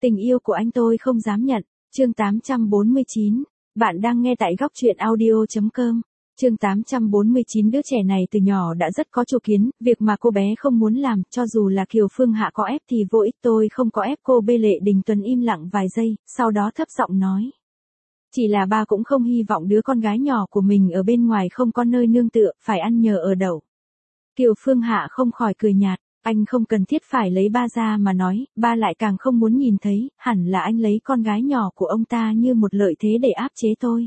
Tình yêu của anh tôi không dám nhận. Chương 849. Bạn đang nghe tại góc truyện audio.com. Chương 849. Đứa trẻ này từ nhỏ đã rất có chủ kiến, việc mà cô bé không muốn làm, cho dù là Kiều Phương Hạ có ép thì vô ích, tôi không có ép cô. Lệ Đình Tuấn im lặng vài giây, sau đó thấp giọng nói. Chỉ là ba cũng không hy vọng đứa con gái nhỏ của mình ở bên ngoài không có nơi nương tựa, phải ăn nhờ ở đậu. Kiều Phương Hạ không khỏi cười nhạt. Anh không cần thiết phải lấy ba ra mà nói, ba lại càng không muốn nhìn thấy, hẳn là anh lấy con gái nhỏ của ông ta như một lợi thế để áp chế tôi.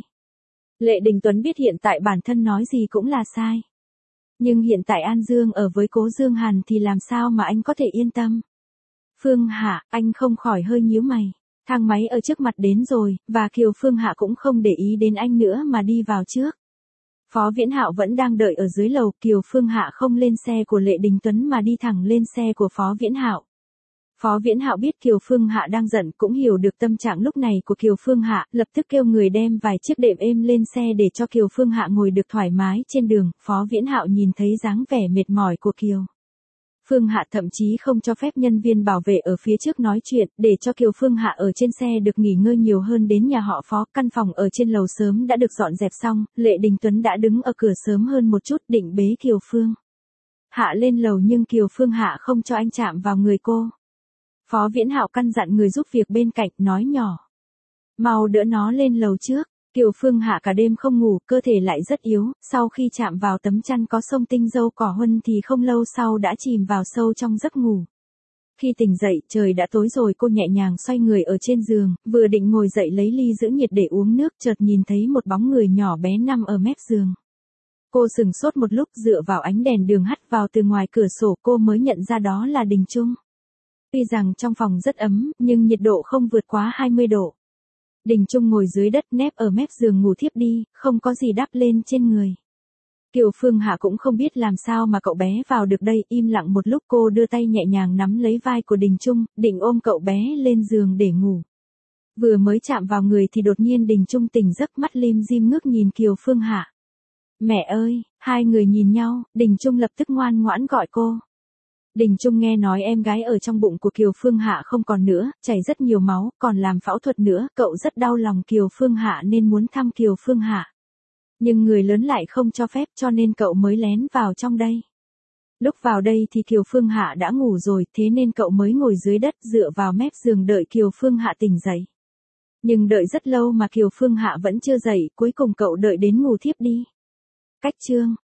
Lệ Đình Tuấn biết hiện tại bản thân nói gì cũng là sai. Nhưng hiện tại An Dương ở với Cố Dương Hàn thì làm sao mà anh có thể yên tâm. Phương Hạ, anh không khỏi hơi nhíu mày. Thang máy ở trước mặt đến rồi, và Kiều Phương Hạ cũng không để ý đến anh nữa mà đi vào trước. Phó Viễn Hạo vẫn đang đợi ở dưới lầu, Kiều Phương Hạ không lên xe của Lệ Đình Tuấn mà đi thẳng lên xe của Phó Viễn Hạo. Phó Viễn Hạo biết Kiều Phương Hạ đang giận, cũng hiểu được tâm trạng lúc này của Kiều Phương Hạ, lập tức kêu người đem vài chiếc đệm êm lên xe để cho Kiều Phương Hạ ngồi được thoải mái trên đường. Phó Viễn Hạo nhìn thấy dáng vẻ mệt mỏi của Kiều Phương Hạ, thậm chí không cho phép nhân viên bảo vệ ở phía trước nói chuyện, để cho Kiều Phương Hạ ở trên xe được nghỉ ngơi nhiều hơn. Đến nhà họ Phó, căn phòng ở trên lầu sớm đã được dọn dẹp xong, Lệ Đình Tuấn đã đứng ở cửa sớm hơn một chút, định bế Kiều Phương Hạ lên lầu, nhưng Kiều Phương Hạ không cho anh chạm vào người cô. Phó Viễn Hạo căn dặn người giúp việc bên cạnh, nói nhỏ. Mau đỡ nó lên lầu trước. Kiều Phương Hạ cả đêm không ngủ, cơ thể lại rất yếu, sau khi chạm vào tấm chăn có sông tinh dâu cỏ huân thì không lâu sau đã chìm vào sâu trong giấc ngủ. Khi tỉnh dậy, trời đã tối rồi, cô nhẹ nhàng xoay người ở trên giường, vừa định ngồi dậy lấy ly giữ nhiệt để uống nước, chợt nhìn thấy một bóng người nhỏ bé nằm ở mép giường. Cô sừng sốt một lúc, dựa vào ánh đèn đường hắt vào từ ngoài cửa sổ, cô mới nhận ra đó là Đình Trung. Tuy rằng trong phòng rất ấm, nhưng nhiệt độ không vượt quá 20 độ. Đình Trung ngồi dưới đất nép ở mép giường ngủ thiếp đi, không có gì đắp lên trên người. Kiều Phương Hạ cũng không biết làm sao mà cậu bé vào được đây, im lặng một lúc cô đưa tay nhẹ nhàng nắm lấy vai của Đình Trung, định ôm cậu bé lên giường để ngủ. Vừa mới chạm vào người thì đột nhiên Đình Trung tỉnh giấc, mắt lim dim ngước nhìn Kiều Phương Hạ. Mẹ ơi, hai người nhìn nhau, Đình Trung lập tức ngoan ngoãn gọi cô. Đình Trung nghe nói em gái ở trong bụng của Kiều Phương Hạ không còn nữa, chảy rất nhiều máu, còn làm phẫu thuật nữa, cậu rất đau lòng Kiều Phương Hạ nên muốn thăm Kiều Phương Hạ. Nhưng người lớn lại không cho phép, cho nên cậu mới lén vào trong đây. Lúc vào đây thì Kiều Phương Hạ đã ngủ rồi, thế nên cậu mới ngồi dưới đất dựa vào mép giường đợi Kiều Phương Hạ tỉnh dậy. Nhưng đợi rất lâu mà Kiều Phương Hạ vẫn chưa dậy, cuối cùng cậu đợi đến ngủ thiếp đi. Cách chương